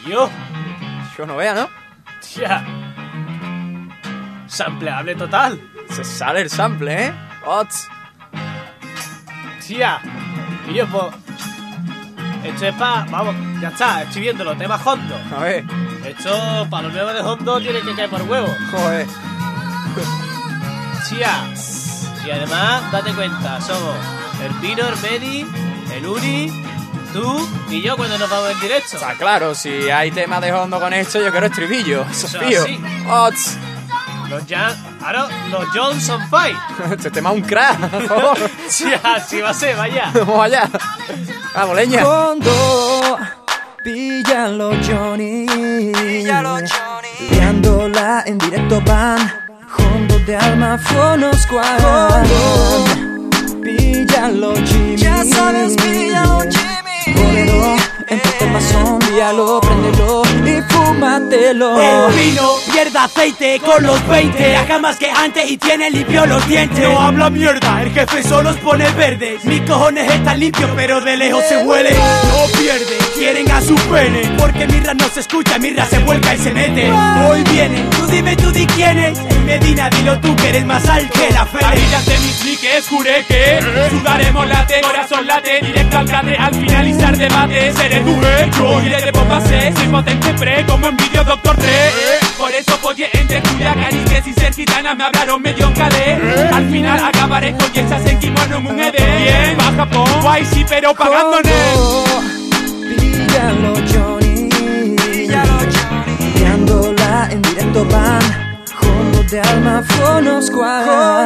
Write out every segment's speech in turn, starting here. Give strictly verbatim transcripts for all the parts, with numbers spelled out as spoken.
Yo. Yo no vea, ¿no? Tía. Sampleable total. Se sale el sample, ¿eh? Ots. Tía. Y yo, pues... Esto es para... Vamos, ya está, estoy viéndolo, tema Hondo. A ver. Esto, para los nuevos de Hondo, tiene que caer por huevo. Joder. Tía. Y además, date cuenta, somos el Pino, el Medi, el Uni, tú y yo cuando nos vamos en directo. Está claro, si hay tema de hondo con esto, yo quiero estribillo. Eso es Eso fío. así. Ots. Los Jan... Ahora, los Johnson Five. Este tema es un crack, por favor. Sí, así va a ser, vaya. Vamos allá. Vamos, leña. Hondo, píllalo Johnny, píllalo Johnny, liándola en directo van, Hondo de Almafono Squad. Hondo, píllalo Jimmy, ya sabes, píllalo Jimmy, ponelo en tu tomazón, píllalo, préndelo y fúmatelo. El vino pierde aceite con los veinte, viaja más que antes y tiene limpio los dientes. No habla mierda, el jefe solo los pone verdes. Mis cojones están limpios pero de lejos se huele. No pierde, quieren a su pene, porque Mirra no se escucha, Mirra se vuelca y se mete. Hoy viene, tú dime tú di quién es. En Medina dilo tú que eres más alto que la fe. Carillas de mis cliques, juré que sudaremos late, corazón late, directo al cate, al finalizar debate. Seré tu hecho, iré de bomba C, soy potente pre, como en vídeo Doctor Dre. Por eso apoyé entre Julia Carisques y ser gitana, me hablaron medio en calé. Al final acabaré con Yexas en kimono en un E D. Bien, va Japón, guay sí, pero pagándonos. Píllalo Johnny, píllalo Johnny, liándola en directo van, Hondo de Almafono Squad.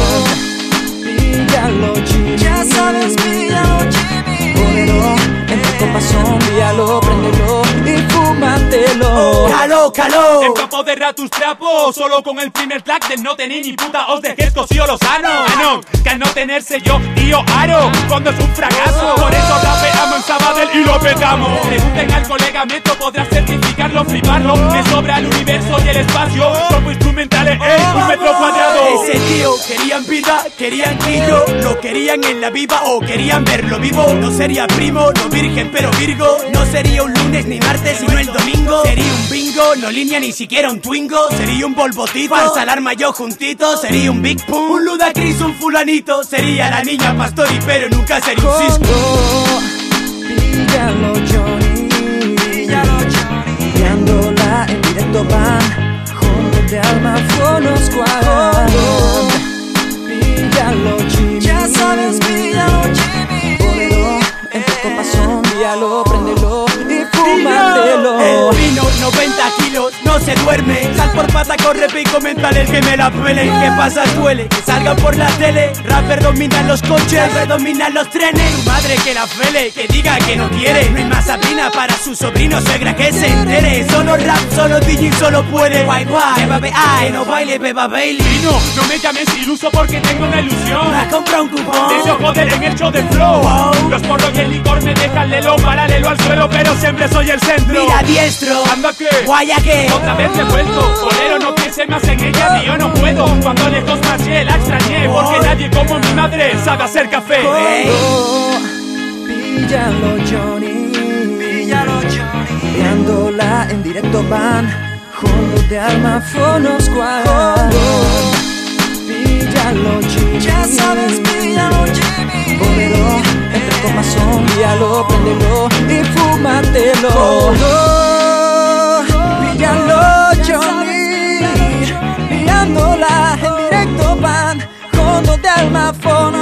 Píllalo Jimmy, ya sabes, píllalo Jimmy, ponelo en tu compasión, píllalo, préndelo y fúmatelo. Caló, caló. En campo de ratus trapo, solo con el primer track de no tener ni puta os dejé cosío los sanos. Ah, no, que al no tenerse yo, tío Aro, cuando es un fracaso. Por eso rapeamos en Sabadell y lo petamos. Pregunten al colega Metro, podrás certificarlo, fliparlo. Me sobra el universo y el espacio, como instrumentales en un metro cuadrado. Ese tío, querían vida, querían quillo, lo querían en la viva o querían verlo vivo. No sería primo, no virgen pero virgo. No sería un lunes ni martes sino el domingo. Sería un bingo, no línea ni siquiera un twingo. Sería un bolbotito, falsa alarma yo juntito. Sería un big pum, un ludacris, un fulanito. Sería la niña pastori pero nunca sería un cisco. Píllalo Johnny, píllalo Johnny, liándola en directo van, Hondo de Almafono Squad. Píllalo Jimmy, ya sabes, píllalo Jimmy, ponelo en tu compasión, píllalo, préndelo y fúmatelo. El vino, noventa kilos, no se duerme. Sal por pata, corre pico mental, el que me la pele. ¿Qué pasa? Duele, que salgan por la tele. Rapper dominan los coches, rapper dominan los trenes. Tu madre que la fele, que diga que no quiere. No hay más sabrina para su sobrino, suegra que se entere. Solo rap, solo D J, solo puede. Guay guay, beba be ay, no baile, beba Bailey. Vino, no me llames iluso porque tengo una ilusión. Me has comprado un cupón. Deseo joder en el show de flow. Wow. Los porros y el licor me dejan lelo, paralelo al suelo, pero siempre soy el centro. Mira diestro, anda que guaya que otra vez he vuelto. Bolero, no piense más en ella, ni yo no puedo. Cuando lejos marché, la extrañé, porque nadie como mi madre sabe hacer café. Hondo, píllalo Johnny, píllalo Johnny, liándola en directo van, Hondo de Almafono Squad. Píllalo Jimmy, ya sabes, píllalo Jimmy, ponelo en tu compasión, píllalo, préndelo y fúmatelo. Hondo, píllalo Johnny, liándola en directo van, Hondo de Almafono